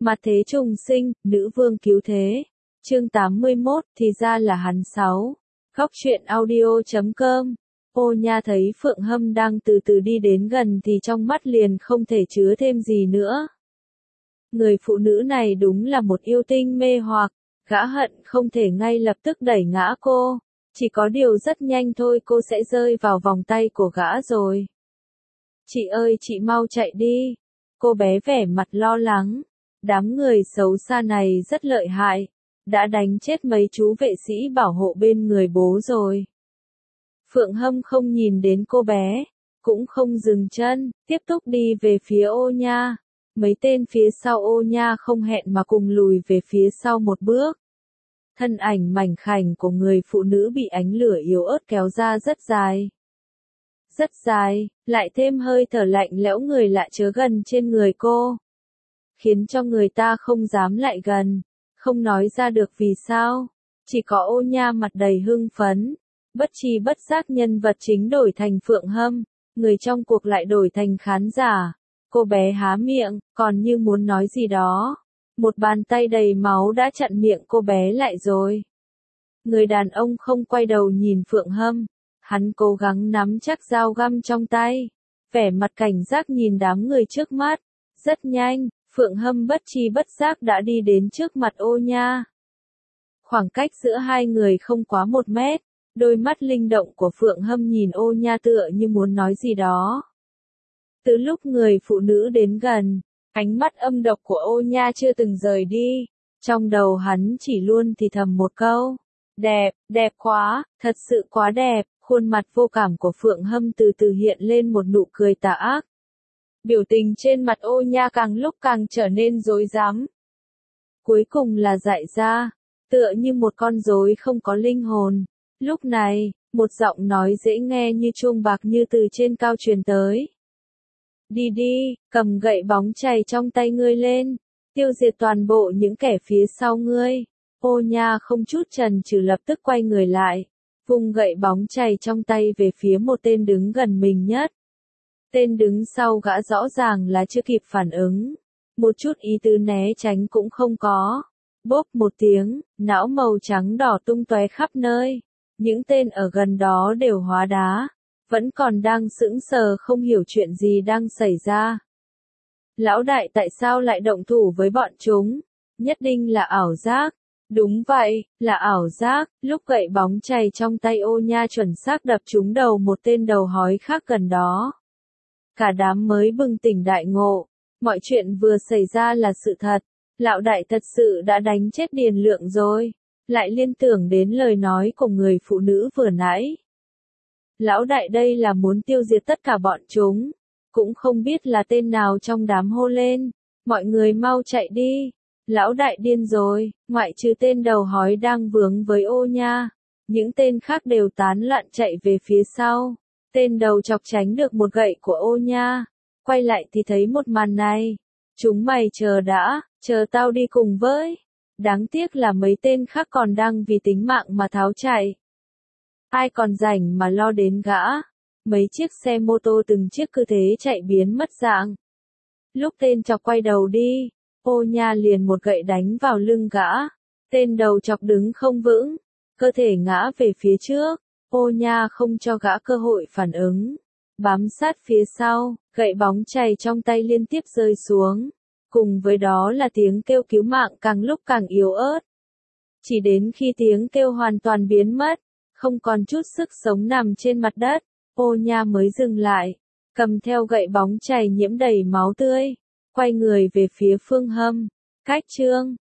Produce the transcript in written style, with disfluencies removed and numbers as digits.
Mặt thế trùng sinh, nữ vương cứu thế. Chương 81, thì ra là hắn 6. Góc truyện audio.com. Ô Nha thấy Phượng Hâm đang từ từ đi đến gần thì trong mắt liền không thể chứa thêm gì nữa. Người phụ nữ này đúng là một yêu tinh mê hoặc, gã hận không thể ngay lập tức đẩy ngã cô. Chỉ có điều rất nhanh thôi cô sẽ rơi vào vòng tay của gã rồi. Chị ơi chị mau chạy đi. Cô bé vẻ mặt lo lắng. Đám người xấu xa này rất lợi hại. Đã đánh chết mấy chú vệ sĩ bảo hộ bên người bố rồi. Phượng Hâm không nhìn đến cô bé, cũng không dừng chân, tiếp tục đi về phía Ô Nha. Mấy tên phía sau Ô Nha không hẹn mà cùng lùi về phía sau một bước. Thân ảnh mảnh khảnh của người phụ nữ bị ánh lửa yếu ớt kéo ra rất dài. Rất dài, lại thêm hơi thở lạnh lẽo người lạ chớ gần trên người cô. Khiến cho người ta không dám lại gần, không nói ra được vì sao. Chỉ có Ô Nha mặt đầy hưng phấn, bất tri bất giác nhân vật chính đổi thành Phượng Hâm, người trong cuộc lại đổi thành khán giả. Cô bé há miệng, còn như muốn nói gì đó. Một bàn tay đầy máu đã chặn miệng cô bé lại rồi. Người đàn ông không quay đầu nhìn Phượng Hâm, hắn cố gắng nắm chắc dao găm trong tay, vẻ mặt cảnh giác nhìn đám người trước mắt. Rất nhanh, Phượng Hâm bất tri bất giác đã đi đến trước mặt Ô Nha. Khoảng cách giữa hai người không quá 1 mét, đôi mắt linh động của Phượng Hâm nhìn Ô Nha tựa như muốn nói gì đó. Từ lúc người phụ nữ đến gần, ánh mắt âm độc của Ô Nha chưa từng rời đi, trong đầu hắn chỉ luôn thì thầm một câu. Đẹp, đẹp quá, thật sự quá đẹp. Khuôn mặt vô cảm của Phượng Hâm từ từ hiện lên một nụ cười tà ác. Biểu tình trên mặt Ô Nha càng lúc càng trở nên rối rắm. Cuối cùng là dại ra, tựa như một con rối không có linh hồn. Lúc này, một giọng nói dễ nghe như chuông bạc như từ trên cao truyền tới. Đi đi, cầm gậy bóng chày trong tay ngươi lên, tiêu diệt toàn bộ những kẻ phía sau ngươi. Ô Nha không chút chần chừ lập tức quay người lại, vung gậy bóng chày trong tay về phía một tên đứng gần mình nhất. Tên đứng sau gã rõ ràng là chưa kịp phản ứng, một chút ý tứ né tránh cũng không có. Bốp một tiếng, não màu trắng đỏ tung tóe khắp nơi. Những tên ở gần đó đều hóa đá, vẫn còn đang sững sờ không hiểu chuyện gì đang xảy ra. Lão đại tại sao lại động thủ với bọn chúng? Nhất định là ảo giác. Đúng vậy, là ảo giác. Lúc gậy bóng chày trong tay Ô Nha chuẩn xác đập trúng đầu một tên đầu hói khác gần đó. Cả đám mới bừng tỉnh đại ngộ. Mọi chuyện vừa xảy ra là sự thật. Lão đại thật sự đã đánh chết Điền Lượng rồi. Lại liên tưởng đến lời nói của người phụ nữ vừa nãy. Lão đại đây là muốn tiêu diệt tất cả bọn chúng. Cũng không biết là tên nào trong đám hô lên. Mọi người mau chạy đi. Lão đại điên rồi, ngoại trừ tên đầu hói đang vướng với Ô Nha. Những tên khác đều tán loạn chạy về phía sau. Tên đầu chọc tránh được một gậy của Ô Nha. Quay lại thì thấy một màn này. Chúng mày chờ đã, chờ tao đi cùng với. Đáng tiếc là mấy tên khác còn đang vì tính mạng mà tháo chạy. Ai còn rảnh mà lo đến gã. Mấy chiếc xe mô tô từng chiếc cứ thế chạy biến mất dạng. Lúc tên chọc quay đầu đi, Ô Nha liền một gậy đánh vào lưng gã. Tên đầu chọc đứng không vững, cơ thể ngã về phía trước. Ô Nha không cho gã cơ hội phản ứng, bám sát phía sau, gậy bóng chày trong tay liên tiếp rơi xuống. Cùng với đó là tiếng kêu cứu mạng càng lúc càng yếu ớt. Chỉ đến khi tiếng kêu hoàn toàn biến mất, không còn chút sức sống nằm trên mặt đất, Ô Nha mới dừng lại, cầm theo gậy bóng chày nhiễm đầy máu tươi, quay người về phía Phương Hâm. Cách chương